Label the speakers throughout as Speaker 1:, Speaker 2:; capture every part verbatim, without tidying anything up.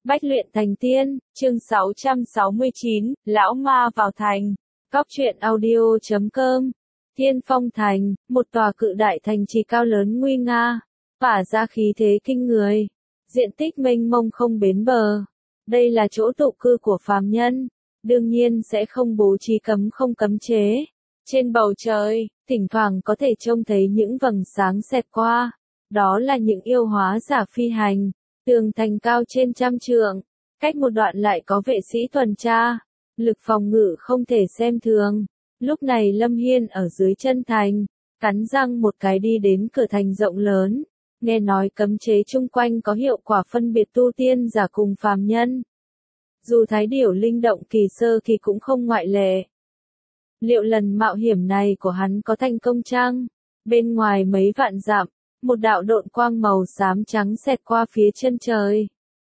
Speaker 1: Bách luyện thành tiên, chương sáu trăm sáu mươi chín, Lão Ma vào thành. Cóc truyện audio chấm com. Tiên Phong Thành, một tòa cự đại thành trì cao lớn nguy nga, tỏa ra khí thế kinh người. Diện tích mênh mông không bến bờ. Đây là chỗ tụ cư của phàm nhân, đương nhiên sẽ không bố trí cấm không cấm chế. Trên bầu trời, thỉnh thoảng có thể trông thấy những vầng sáng xẹt qua. Đó là những yêu hóa giả phi hành. Tường thành cao trên trăm trượng, cách một đoạn lại có vệ sĩ tuần tra, lực phòng ngự không thể xem thường. Lúc này Lâm Hiên ở dưới chân thành, cắn răng một cái đi đến cửa thành rộng lớn, nghe nói cấm chế chung quanh có hiệu quả phân biệt tu tiên giả cùng phàm nhân. Dù thái điểu linh động kỳ sơ kỳ cũng không ngoại lệ. Liệu lần mạo hiểm này của hắn có thành công chăng? Bên ngoài mấy vạn dặm, một đạo độn quang màu xám trắng xẹt qua phía chân trời.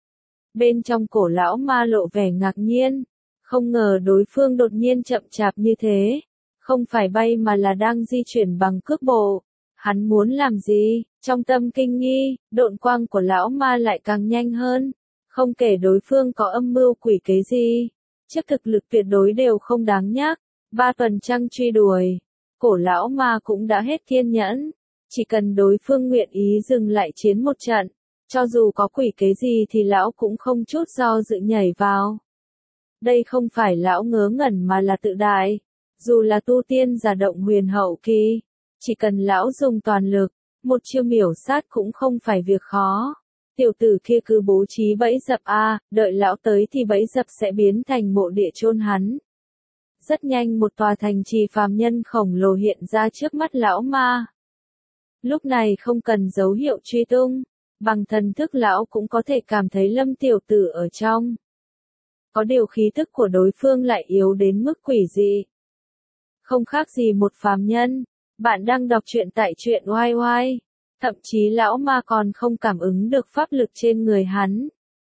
Speaker 1: Bên trong cổ lão ma lộ vẻ ngạc nhiên, không ngờ đối phương đột nhiên chậm chạp như thế, không phải bay mà là đang di chuyển bằng cước bộ. Hắn muốn làm gì? Trong tâm kinh nghi, độn quang của lão ma lại càng nhanh hơn, không kể đối phương có âm mưu quỷ kế gì, trước thực lực tuyệt đối đều không đáng nhắc. Ba tuần trăng truy đuổi, cổ lão ma cũng đã hết kiên nhẫn. Chỉ cần đối phương nguyện ý dừng lại chiến một trận, cho dù có quỷ kế gì thì lão cũng không chút do dự nhảy vào. Đây không phải lão ngớ ngẩn mà là tự đại. Dù là tu tiên giả động huyền hậu kỳ, chỉ cần lão dùng toàn lực, một chiêu miểu sát cũng không phải việc khó. Tiểu tử kia cứ bố trí bẫy dập a, đợi lão tới thì bẫy dập sẽ biến thành mộ địa chôn hắn. Rất nhanh một tòa thành trì phàm nhân khổng lồ hiện ra trước mắt lão ma. Lúc này không cần dấu hiệu truy tung, bằng thần thức lão cũng có thể cảm thấy Lâm tiểu tử ở trong. Có điều khí tức của đối phương lại yếu đến mức quỷ dị. Không khác gì một phàm nhân. Bạn đang đọc truyện tại truyện oai oai. Thậm chí lão ma còn không cảm ứng được pháp lực trên người hắn.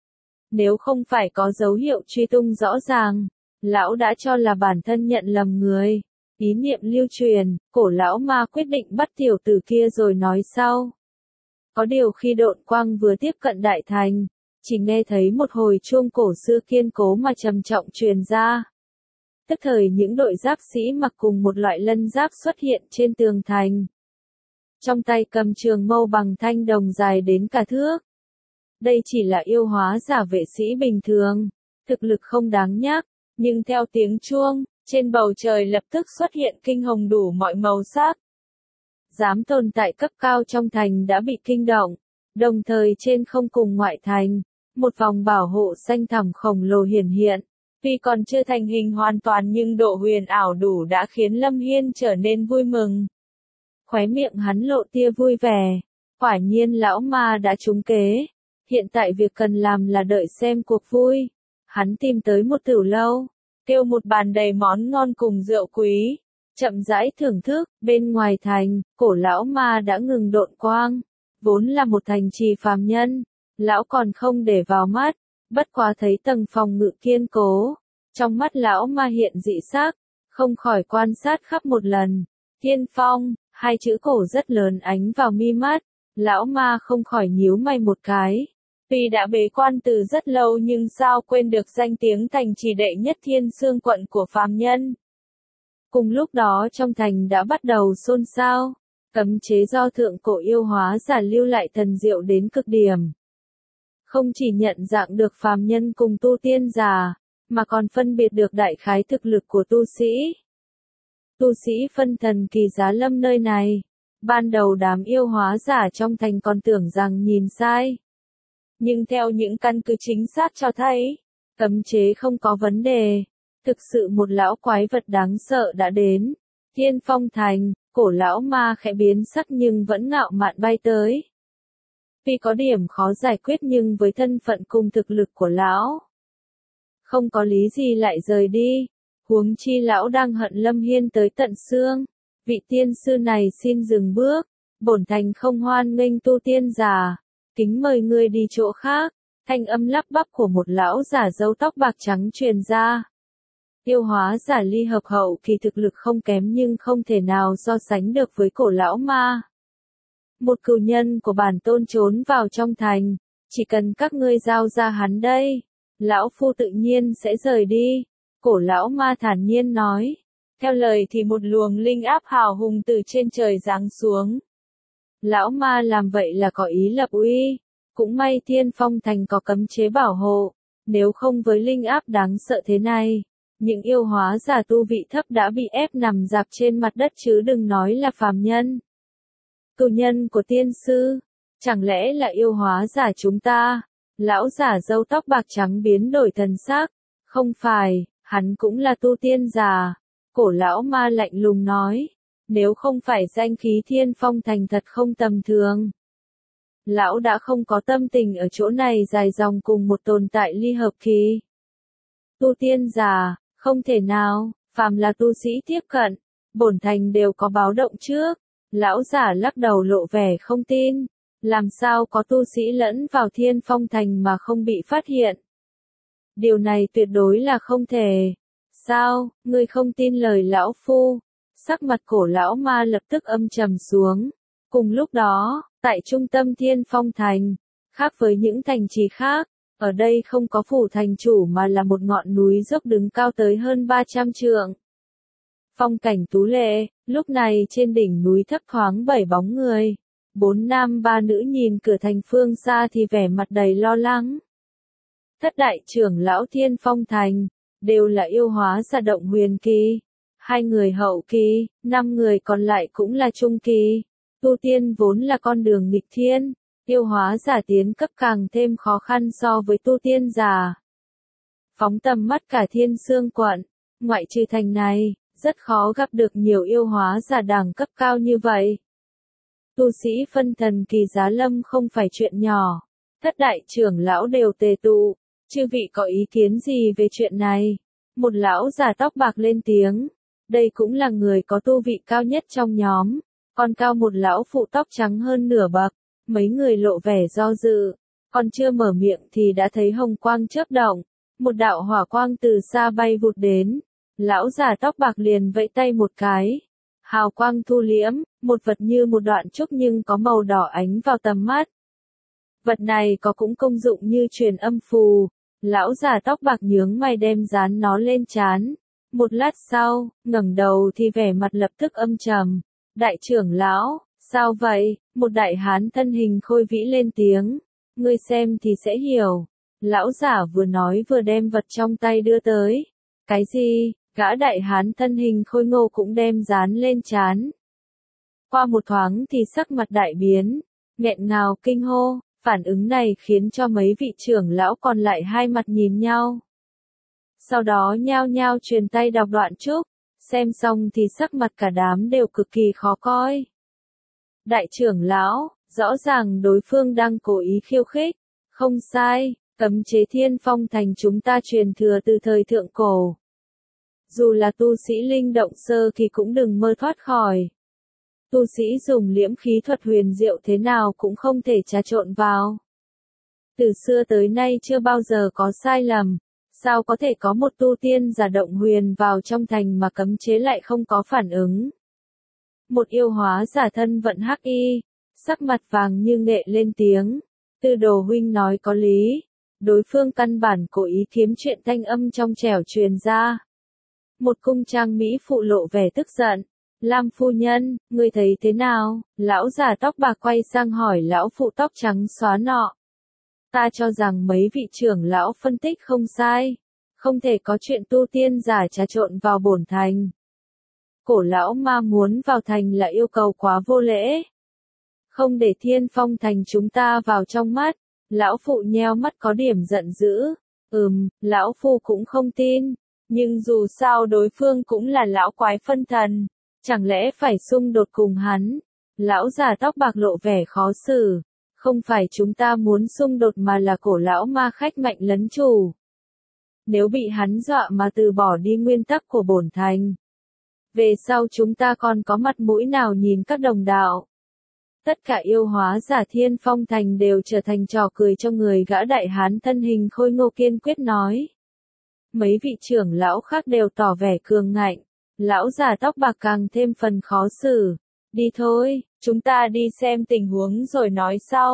Speaker 1: Nếu không phải có dấu hiệu truy tung rõ ràng, lão đã cho là bản thân nhận lầm người. Ý niệm lưu truyền, cổ lão ma quyết định bắt tiểu tử kia rồi nói sau. Có điều khi độn quang vừa tiếp cận đại thành, chỉ nghe thấy một hồi chuông cổ xưa kiên cố mà trầm trọng truyền ra. Tức thời những đội giáp sĩ mặc cùng một loại lân giáp xuất hiện trên tường thành. Trong tay cầm trường mâu bằng thanh đồng dài đến cả thước. Đây chỉ là yêu hóa giả vệ sĩ bình thường, thực lực không đáng nhắc, nhưng theo tiếng chuông, trên bầu trời lập tức xuất hiện kinh hồng đủ mọi màu sắc. Dám tồn tại cấp cao trong thành đã bị kinh động, đồng thời trên không cùng ngoại thành, một vòng bảo hộ xanh thẳm khổng lồ hiển hiện. Tuy còn chưa thành hình hoàn toàn nhưng độ huyền ảo đủ đã khiến Lâm Hiên trở nên vui mừng. Khóe miệng hắn lộ tia vui vẻ, quả nhiên lão ma đã trúng kế. Hiện tại việc cần làm là đợi xem cuộc vui. Hắn tìm tới một tửu lâu, kêu một bàn đầy món ngon cùng rượu quý, chậm rãi thưởng thức. Bên ngoài thành, cổ lão ma đã ngừng độn quang, vốn là một thành trì phàm nhân, lão còn không để vào mắt, bất quá thấy tầng phòng ngự kiên cố, trong mắt lão ma hiện dị sắc, không khỏi quan sát khắp một lần. Tiên Phong, hai chữ cổ rất lớn ánh vào mi mắt, lão ma không khỏi nhíu mày một cái. Tuy đã bế quan từ rất lâu nhưng sao quên được danh tiếng thành trì đệ nhất Thiên Xương quận của phàm nhân. Cùng lúc đó trong thành đã bắt đầu xôn xao, cấm chế do thượng cổ yêu hóa giả lưu lại thần diệu đến cực điểm. Không chỉ nhận dạng được phàm nhân cùng tu tiên giả, mà còn phân biệt được đại khái thực lực của tu sĩ. Tu sĩ phân thần kỳ giá lâm nơi này, ban đầu đám yêu hóa giả trong thành còn tưởng rằng nhìn sai. Nhưng theo những căn cứ chính xác cho thấy, cấm chế không có vấn đề. Thực sự một lão quái vật đáng sợ đã đến. Tiên Phong Thành, cổ lão ma khẽ biến sắc nhưng vẫn ngạo mạn bay tới. Tuy có điểm khó giải quyết nhưng với thân phận cùng thực lực của lão, không có lý gì lại rời đi. Huống chi lão đang hận Lâm Hiên tới tận xương. Vị tiên sư này xin dừng bước, bổn thành không hoan nghênh tu tiên giả. Kính mời ngươi đi chỗ khác. Thanh âm lắp bắp của một lão giả râu tóc bạc trắng truyền ra. Yêu hóa giả ly hợp hậu kỳ thực lực không kém nhưng không thể nào so sánh được với cổ lão ma. Một cừu nhân của bản tôn trốn vào trong thành, Chỉ cần các ngươi giao ra hắn đây, lão phu tự nhiên sẽ rời đi. Cổ lão ma thản nhiên nói. Theo lời thì một luồng linh áp hào hùng từ trên trời giáng xuống. Lão ma làm vậy là có ý lập uy. Cũng may Thiên Phong Thành có cấm chế bảo hộ. Nếu không với linh áp đáng sợ thế này, những yêu hóa giả tu vị thấp đã bị ép nằm dạp trên mặt đất chứ đừng nói là phàm nhân. Tù nhân của tiên sư, chẳng lẽ là yêu hóa giả chúng ta? Lão giả râu tóc bạc trắng biến đổi thần sắc. Không phải, hắn cũng là tu tiên giả. Cổ lão ma lạnh lùng nói. Nếu không phải danh khí Thiên Phong Thành thật không tầm thường, lão đã không có tâm tình ở chỗ này dài dòng cùng một tồn tại ly hợp kỳ. Tu tiên giả, không thể nào, phàm là tu sĩ tiếp cận, bổn thành đều có báo động trước. Lão giả lắc đầu lộ vẻ không tin. Làm sao có tu sĩ lẫn vào Thiên Phong Thành mà không bị phát hiện? Điều này tuyệt đối là không thể. Sao, ngươi không tin lời lão phu? Sắc mặt cổ lão ma lập tức âm trầm xuống. Cùng lúc đó, tại trung tâm Thiên Phong Thành, khác với những thành trì khác, ở đây không có phủ thành chủ mà là một ngọn núi dốc đứng cao tới hơn ba trăm trượng. Phong cảnh tú lệ, lúc này trên đỉnh núi thấp thoáng bảy bóng người. Bốn nam ba nữ nhìn cửa thành phương xa thì vẻ mặt đầy lo lắng. Thất đại trưởng lão Thiên Phong Thành, đều là yêu hóa giả động huyền kỳ. Hai người hậu kỳ, năm người còn lại cũng là trung kỳ. Tu tiên vốn là con đường nghịch thiên, yêu hóa giả tiến cấp càng thêm khó khăn so với tu tiên giả. Phóng tầm mắt cả Thiên Sương quận, ngoại trừ thành này, rất khó gặp được nhiều yêu hóa giả đẳng cấp cao như vậy. Tu sĩ phân thần kỳ giá lâm không phải chuyện nhỏ. Thất đại trưởng lão đều tề tụ. Chư vị có ý kiến gì về chuyện này? Một lão già tóc bạc lên tiếng. Đây cũng là người có tu vị cao nhất trong nhóm. Còn cao một lão phụ tóc trắng hơn nửa bậc. Mấy người lộ vẻ do dự. Còn chưa mở miệng thì đã thấy hồng quang chớp động. Một đạo hỏa quang từ xa bay vụt đến. Lão già tóc bạc liền vẫy tay một cái. Hào quang thu liễm, một vật như một đoạn trúc nhưng có màu đỏ ánh vào tầm mắt. Vật này có cũng công dụng như truyền âm phù. Lão già tóc bạc nhướng mày đem dán nó lên trán. Một lát sau, ngẩng đầu thì vẻ mặt lập tức âm trầm. Đại trưởng lão, sao vậy? Một đại hán thân hình khôi vĩ lên tiếng. Ngươi xem thì sẽ hiểu. Lão giả vừa nói vừa đem vật trong tay đưa tới. Cái gì? Gã đại hán thân hình khôi ngô cũng đem dán lên trán. Qua một thoáng thì sắc mặt đại biến, nghẹn ngào kinh hô, phản ứng này khiến cho mấy vị trưởng lão còn lại hai mặt nhìn nhau. Sau đó nhao nhao truyền tay đọc đoạn trúc, xem xong thì sắc mặt cả đám đều cực kỳ khó coi. Đại trưởng lão, rõ ràng đối phương đang cố ý khiêu khích, không sai, cấm chế Thiên Phong Thành chúng ta truyền thừa từ thời thượng cổ. Dù là tu sĩ linh động sơ thì cũng đừng mơ thoát khỏi. Tu sĩ dùng liễm khí thuật huyền diệu thế nào cũng không thể trà trộn vào. Từ xưa tới nay chưa bao giờ có sai lầm. Sao có thể có một tu tiên giả động huyền vào trong thành mà cấm chế lại không có phản ứng? Một yêu hóa giả thân vận hắc y, sắc mặt vàng như nghệ lên tiếng. Tư đồ huynh nói có lý. Đối phương căn bản cố ý kiếm chuyện thanh âm trong trẻo truyền ra. Một cung trang mỹ phụ lộ vẻ tức giận. Lam phu nhân, ngươi thấy thế nào? Lão già tóc bạc quay sang hỏi lão phụ tóc trắng xóa nọ. Ta cho rằng mấy vị trưởng lão phân tích không sai. Không thể có chuyện tu tiên giả trà trộn vào bổn thành. Cổ lão ma muốn vào thành là yêu cầu quá vô lễ. Không để Thiên Phong Thành chúng ta vào trong mắt. Lão phụ nheo mắt có điểm giận dữ. Ừm, lão phu cũng không tin. Nhưng dù sao đối phương cũng là lão quái phân thần. Chẳng lẽ phải xung đột cùng hắn? Lão già tóc bạc lộ vẻ khó xử. Không phải chúng ta muốn xung đột mà là cổ lão ma khách mạnh lấn chủ. Nếu bị hắn dọa mà từ bỏ đi nguyên tắc của bổn thành, về sau chúng ta còn có mặt mũi nào nhìn các đồng đạo? Tất cả yêu hóa giả Thiên Phong Thành đều trở thành trò cười trong người gã đại hán thân hình khôi ngô kiên quyết nói. Mấy vị trưởng lão khác đều tỏ vẻ cường ngạnh. Lão già tóc bạc càng thêm phần khó xử. Đi thôi, chúng ta đi xem tình huống rồi nói sau.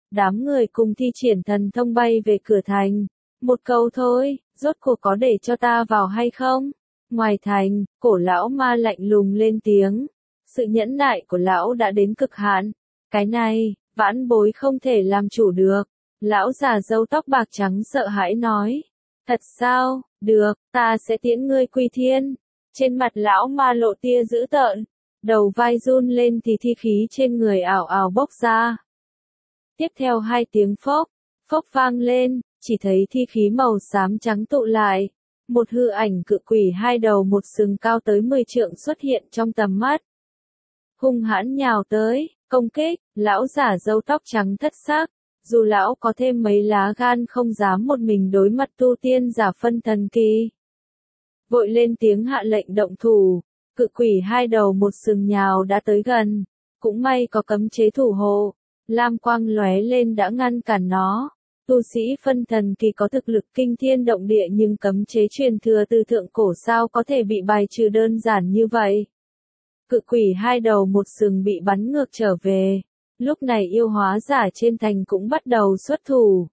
Speaker 1: Đám người cùng thi triển thần thông bay về cửa thành. Một câu thôi, rốt cuộc có để cho ta vào hay không? Ngoài thành, cổ lão ma lạnh lùng lên tiếng. Sự nhẫn nại của lão đã đến cực hạn. Cái này, vãn bối không thể làm chủ được. Lão già râu tóc bạc trắng sợ hãi nói. Thật sao, được, ta sẽ tiễn ngươi quy thiên. Trên mặt lão ma lộ tia dữ tợn. Đầu vai run lên thì thi khí trên người ảo ảo bốc ra. Tiếp theo hai tiếng phốc, phốc vang lên, chỉ thấy thi khí màu xám trắng tụ lại. Một hư ảnh cự quỷ hai đầu một sừng cao tới mười trượng xuất hiện trong tầm mắt. Hung hãn nhào tới, công kích, lão giả râu tóc trắng thất sắc. Dù lão có thêm mấy lá gan không dám một mình đối mặt tu tiên giả phân thần kỳ. Vội lên tiếng hạ lệnh động thủ, cự quỷ hai đầu một sừng nhào đã tới gần. Cũng may có cấm chế thủ hộ, lam quang lóe lên đã ngăn cản nó. Tu sĩ phân thần kỳ có thực lực kinh thiên động địa nhưng cấm chế truyền thừa từ thượng cổ sao có thể bị bài trừ đơn giản như vậy. Cự quỷ hai đầu một sừng bị bắn ngược trở về. Lúc này yêu hóa giả trên thành cũng bắt đầu xuất thủ.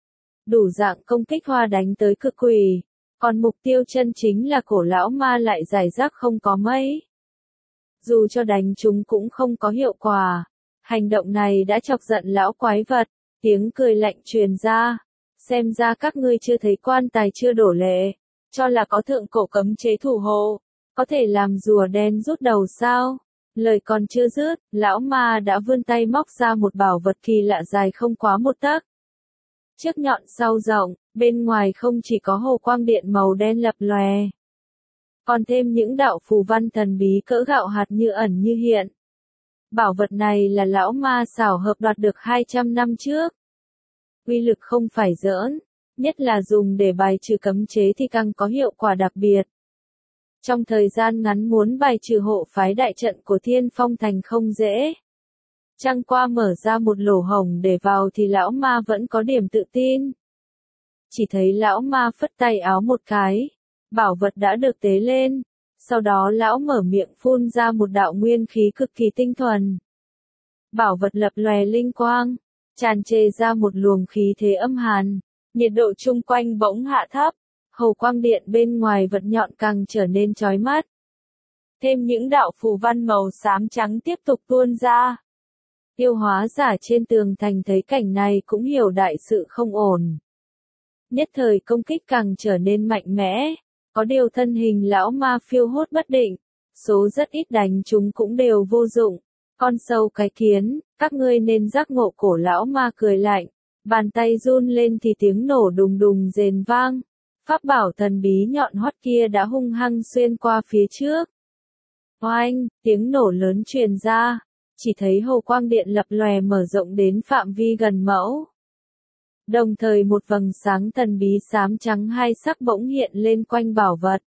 Speaker 1: Đủ dạng công kích hoa đánh tới cự quỷ. Còn mục tiêu chân chính là cổ lão ma lại giải rác không có mấy. Dù cho đánh chúng cũng không có hiệu quả. Hành động này đã chọc giận lão quái vật. Tiếng cười lạnh truyền ra. Xem ra các ngươi chưa thấy quan tài chưa đổ lệ. Cho là có thượng cổ cấm chế thủ hộ. Có thể làm rùa đen rút đầu sao? Lời còn chưa dứt, lão ma đã vươn tay móc ra một bảo vật kỳ lạ dài không quá một tấc. Trước nhọn sau rộng, bên ngoài không chỉ có hồ quang điện màu đen lập lòe. Còn thêm những đạo phù văn thần bí cỡ gạo hạt như ẩn như hiện. Bảo vật này là lão ma xảo hợp đoạt được hai trăm năm trước. Uy lực không phải giỡn, nhất là dùng để bài trừ cấm chế thì càng có hiệu quả đặc biệt. Trong thời gian ngắn muốn bài trừ hộ phái đại trận của Thiên Phong Thành không dễ. Chẳng qua mở ra một lỗ hổng để vào thì lão ma vẫn có điểm tự tin. Chỉ thấy lão ma phất tay áo một cái, bảo vật đã được tế lên. Sau đó lão mở miệng phun ra một đạo nguyên khí cực kỳ tinh thuần. Bảo vật lập lòe linh quang, tràn trề ra một luồng khí thế âm hàn. Nhiệt độ chung quanh bỗng hạ thấp. Hầu quang điện bên ngoài vật nhọn càng trở nên chói mắt. Thêm những đạo phù văn màu xám trắng tiếp tục tuôn ra. Yêu hóa giả trên tường thành thấy cảnh này cũng hiểu đại sự không ổn. Nhất thời công kích càng trở nên mạnh mẽ. Có điều thân hình lão ma phiêu hốt bất định. Số rất ít đánh chúng cũng đều vô dụng. Con sâu cái kiến, các ngươi nên giác ngộ. Cổ lão ma cười lạnh. Bàn tay run lên thì tiếng nổ đùng đùng rền vang. Pháp bảo thần bí nhọn hoắt kia đã hung hăng xuyên qua phía trước. Oanh, tiếng nổ lớn truyền ra, chỉ thấy hồ quang điện lập lòe mở rộng đến phạm vi gần mẫu. Đồng thời một vầng sáng thần bí xám trắng hai sắc bỗng hiện lên quanh bảo vật.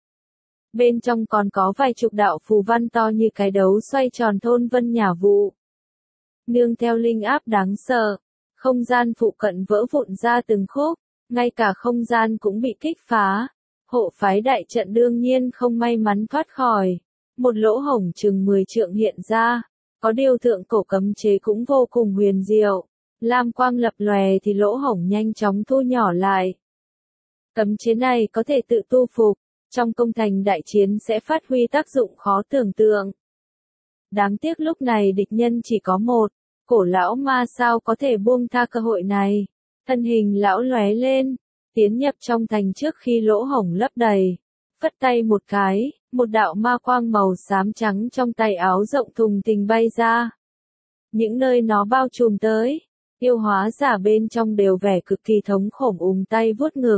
Speaker 1: Bên trong còn có vài chục đạo phù văn to như cái đấu xoay tròn thôn vân nhả vụ. Nương theo linh áp đáng sợ, không gian phụ cận vỡ vụn ra từng khúc. Ngay cả không gian cũng bị kích phá. Hộ phái đại trận đương nhiên không may mắn thoát khỏi. Một lỗ hổng chừng mười trượng hiện ra. Có điều thượng cổ cấm chế cũng vô cùng huyền diệu. Lam quang lập lòe thì lỗ hổng nhanh chóng thu nhỏ lại. Cấm chế này có thể tự tu phục. Trong công thành đại chiến sẽ phát huy tác dụng khó tưởng tượng. Đáng tiếc lúc này địch nhân chỉ có một. Cổ lão ma sao có thể buông tha cơ hội này. Thân hình lão lóe lên, tiến nhập trong thành trước khi lỗ hổng lấp đầy. Phất tay một cái, một đạo ma quang màu xám trắng trong tay áo rộng thùng thình bay ra. Những nơi nó bao trùm tới, yêu hóa giả bên trong đều vẻ cực kỳ thống khổ ùm tay vuốt ngực.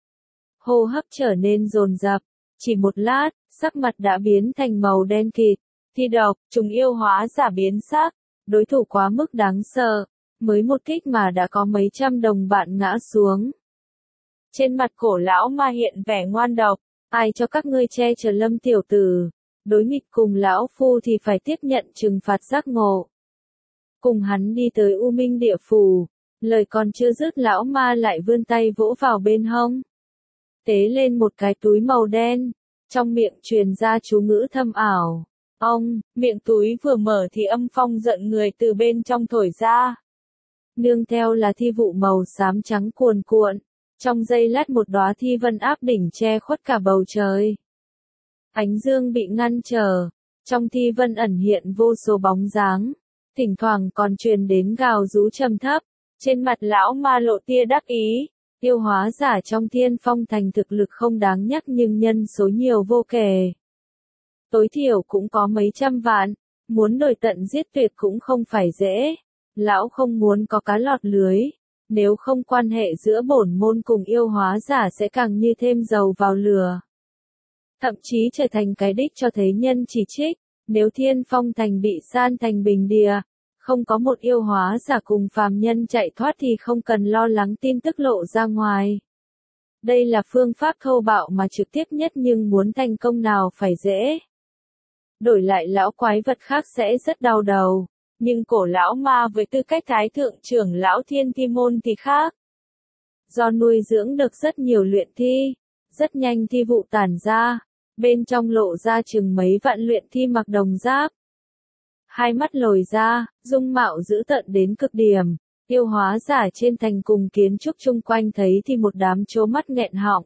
Speaker 1: Hô hấp trở nên dồn dập, chỉ một lát, sắc mặt đã biến thành màu đen kịt. Thi độc, trùng yêu hóa giả biến sắc, đối thủ quá mức đáng sợ. Mới một kích mà đã có mấy trăm đồng bạn ngã xuống. Trên mặt cổ lão ma hiện vẻ ngoan độc, ai cho các ngươi che chở Lâm tiểu tử, đối nghịch cùng lão phu thì phải tiếp nhận trừng phạt giác ngộ. Cùng hắn đi tới U Minh địa phủ, lời còn chưa dứt lão ma lại vươn tay vỗ vào bên hông. Tế lên một cái túi màu đen, trong miệng truyền ra chú ngữ thâm ảo. Ông, miệng túi vừa mở thì âm phong giận người từ bên trong thổi ra. nương theo là thi vụ màu xám trắng cuồn cuộn, trong giây lát một đóa thi vân áp đỉnh che khuất cả bầu trời. Ánh dương bị ngăn trở, trong thi vân ẩn hiện vô số bóng dáng, thỉnh thoảng còn truyền đến gào rú trầm thấp, trên mặt lão ma lộ tia đắc ý, yêu hóa giả trong Thiên Phong Thành thực lực không đáng nhắc nhưng nhân số nhiều vô kể. Tối thiểu cũng có mấy trăm vạn, muốn đuổi tận giết tuyệt cũng không phải dễ, lão không muốn có cá lọt lưới, nếu không quan hệ giữa bổn môn cùng yêu hóa giả sẽ càng như thêm dầu vào lửa. Thậm chí trở thành cái đích cho thế nhân chỉ trích, nếu Thiên Phong Thành bị san thành bình địa, không có một yêu hóa giả cùng phàm nhân chạy thoát thì không cần lo lắng tin tức lộ ra ngoài. Đây là phương pháp thô bạo mà trực tiếp nhất nhưng muốn thành công nào phải dễ. Đổi lại lão quái vật khác sẽ rất đau đầu, nhưng cổ lão ma với tư cách thái thượng trưởng lão Thiên Thi Môn thì khác. Do nuôi dưỡng được rất nhiều luyện thi, rất nhanh thi vụ tản ra, bên trong lộ ra chừng mấy vạn luyện thi mặc đồng giáp. Hai mắt lồi ra, dung mạo dữ tợn đến cực điểm, yêu hóa giả trên thành cùng kiến trúc chung quanh thấy thì một đám trố mắt nghẹn họng.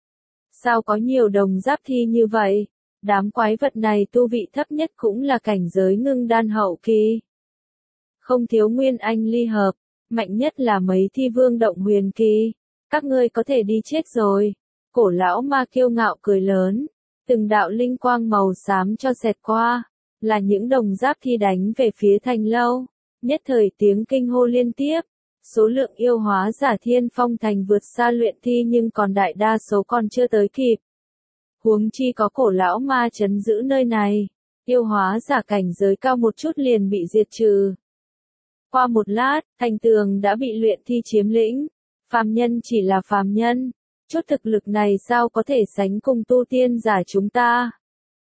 Speaker 1: Sao có nhiều đồng giáp thi như vậy? Đám quái vật này tu vị thấp nhất cũng là cảnh giới ngưng đan hậu kỳ. Không thiếu nguyên anh ly hợp, mạnh nhất là mấy thi vương động huyền kỳ. Các ngươi có thể đi chết rồi. Cổ lão ma kiêu ngạo cười lớn, từng đạo linh quang màu xám cho xẹt qua, là những đồng giáp thi đánh về phía thành lâu. Nhất thời tiếng kinh hô liên tiếp, số lượng yêu hóa giả Thiên Phong Thành vượt xa luyện thi nhưng còn đại đa số còn chưa tới kịp. Huống chi có cổ lão ma trấn giữ nơi này, yêu hóa giả cảnh giới cao một chút liền bị diệt trừ. Qua một lát, thành tường đã bị luyện thi chiếm lĩnh, phàm nhân chỉ là phàm nhân, chút thực lực này sao có thể sánh cùng tu tiên giả chúng ta.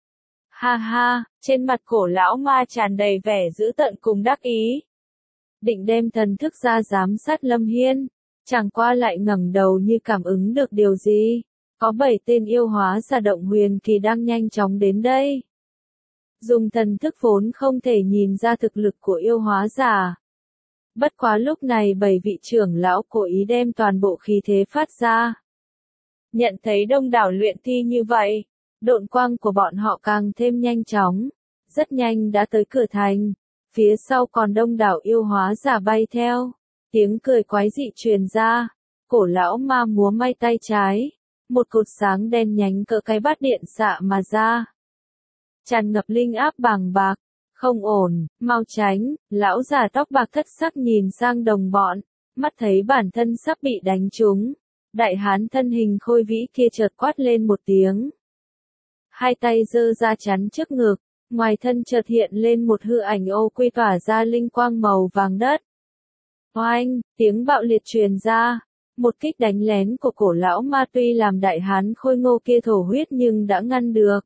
Speaker 1: Ha ha, trên mặt cổ lão ma tràn đầy vẻ dữ tợn cùng đắc ý. Định đem thần thức ra giám sát Lâm Hiên, chẳng qua lại ngẩng đầu như cảm ứng được điều gì. Có bảy tên yêu hóa giả động huyền kỳ đang nhanh chóng đến đây. Dùng thần thức vốn không thể nhìn ra thực lực của yêu hóa giả. Bất quá lúc này bảy vị trưởng lão cố ý đem toàn bộ khí thế phát ra. Nhận thấy đông đảo luyện thi như vậy, độn quang của bọn họ càng thêm nhanh chóng, rất nhanh đã tới cửa thành, phía sau còn đông đảo yêu hóa giả bay theo, tiếng cười quái dị truyền ra, cổ lão ma múa may tay trái, một cột sáng đen nhánh cỡ cái bát điện xạ mà ra. Tràn ngập linh áp bàng bạc, không ổn, mau tránh, lão già tóc bạc thất sắc nhìn sang đồng bọn, mắt thấy bản thân sắp bị đánh trúng. Đại hán thân hình khôi vĩ kia chợt quát lên một tiếng. Hai tay giơ ra chắn trước ngực, ngoài thân chợt hiện lên một hư ảnh ô quy tỏa ra linh quang màu vàng đất. Oanh, tiếng bạo liệt truyền ra, một kích đánh lén của cổ lão ma tuy làm đại hán khôi ngô kia thổ huyết nhưng đã ngăn được.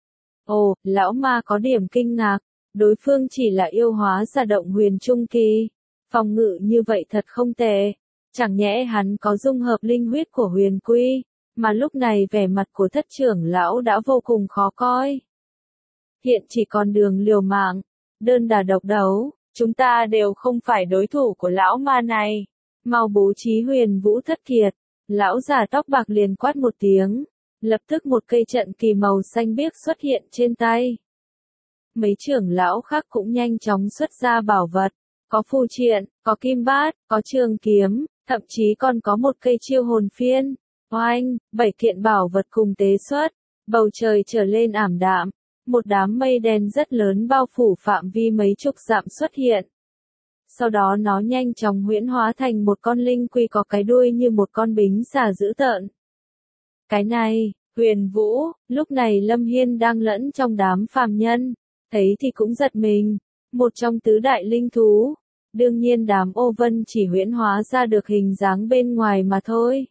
Speaker 1: Ồ, lão ma có điểm kinh ngạc, đối phương chỉ là yêu hóa giả động huyền trung kỳ, phòng ngự như vậy thật không tệ. Chẳng nhẽ hắn có dung hợp linh huyết của huyền quy, mà lúc này vẻ mặt của thất trưởng lão đã vô cùng khó coi. Hiện chỉ còn đường liều mạng, đơn đà độc đấu, chúng ta đều không phải đối thủ của lão ma này. Mau bố trí huyền vũ thất kiệt, lão già tóc bạc liền quát một tiếng, lập tức một cây trận kỳ màu xanh biếc xuất hiện trên tay. Mấy trưởng lão khác cũng nhanh chóng xuất ra bảo vật, có phù triện, có kim bát, có trường kiếm. Thậm chí còn có một cây chiêu hồn phiên. Oanh, bảy kiện bảo vật cùng tế xuất, bầu trời trở lên ảm đạm, một đám mây đen rất lớn bao phủ phạm vi mấy chục dặm xuất hiện. Sau đó nó nhanh chóng huyễn hóa thành một con linh quy có cái đuôi như một con bính xà dữ tợn. Cái này, Huyền Vũ, lúc này Lâm Hiên đang lẫn trong đám phàm nhân, thấy thì cũng giật mình, một trong tứ đại linh thú. Đương nhiên đám ô vân chỉ huyễn hóa ra được hình dáng bên ngoài mà thôi.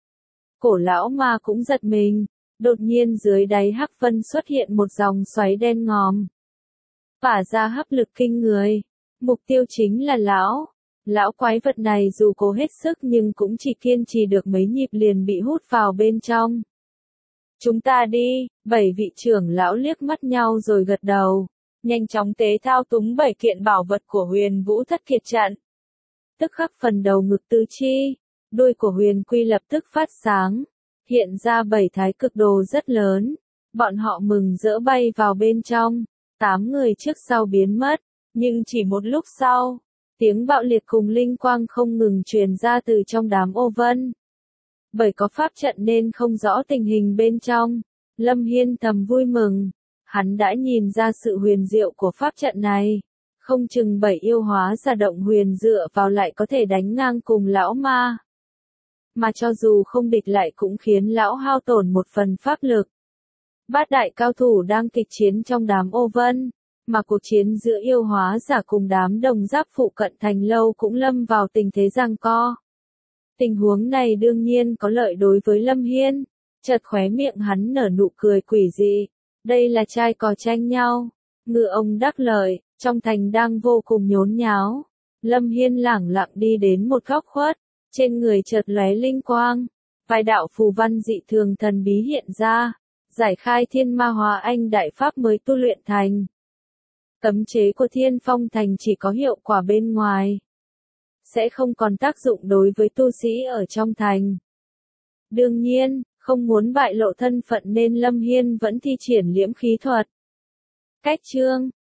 Speaker 1: Cổ lão ma cũng giật mình, đột nhiên dưới đáy hắc vân xuất hiện một dòng xoáy đen ngòm. Phả ra hấp lực kinh người, mục tiêu chính là lão. Lão quái vật này dù cố hết sức nhưng cũng chỉ kiên trì được mấy nhịp liền bị hút vào bên trong. Chúng ta đi, bảy vị trưởng lão liếc mắt nhau rồi gật đầu. Nhanh chóng tế thao túng bảy kiện bảo vật của huyền vũ thất kiệt trận. tức khắc phần đầu ngực tứ chi, đuôi của huyền quy lập tức phát sáng, hiện ra bảy thái cực đồ rất lớn. Bọn họ mừng rỡ bay vào bên trong, tám người trước sau biến mất, nhưng chỉ một lúc sau, tiếng bạo liệt cùng linh quang không ngừng truyền ra từ trong đám ô vân. Bởi có pháp trận nên không rõ tình hình bên trong, Lâm Hiên thầm vui mừng, hắn đã nhìn ra sự huyền diệu của pháp trận này, không chừng bảy yêu hóa giả động huyền dựa vào lại có thể đánh ngang cùng lão ma. Mà cho dù không địch lại cũng khiến lão hao tổn một phần pháp lực. Bát đại cao thủ đang kịch chiến trong đám ô vân, mà cuộc chiến giữa yêu hóa giả cùng đám đồng giáp phụ cận thành lâu cũng lâm vào tình thế giằng co. Tình huống này đương nhiên có lợi đối với Lâm Hiên, chợt khóe miệng hắn nở nụ cười quỷ dị, đây là trai cò tranh nhau, ngư ông đắc lợi, trong thành đang vô cùng nhốn nháo. Lâm Hiên lẳng lặng đi đến một góc khuất, trên người chợt lóe linh quang, vài đạo phù văn dị thường thần bí hiện ra, giải khai thiên ma hóa anh đại pháp mới tu luyện thành. Cấm chế của Thiên Phong Thành chỉ có hiệu quả bên ngoài, sẽ không còn tác dụng đối với tu sĩ ở trong thành. Đương nhiên, không muốn bại lộ thân phận nên Lâm Hiên vẫn thi triển liễm khí thuật. Cách chương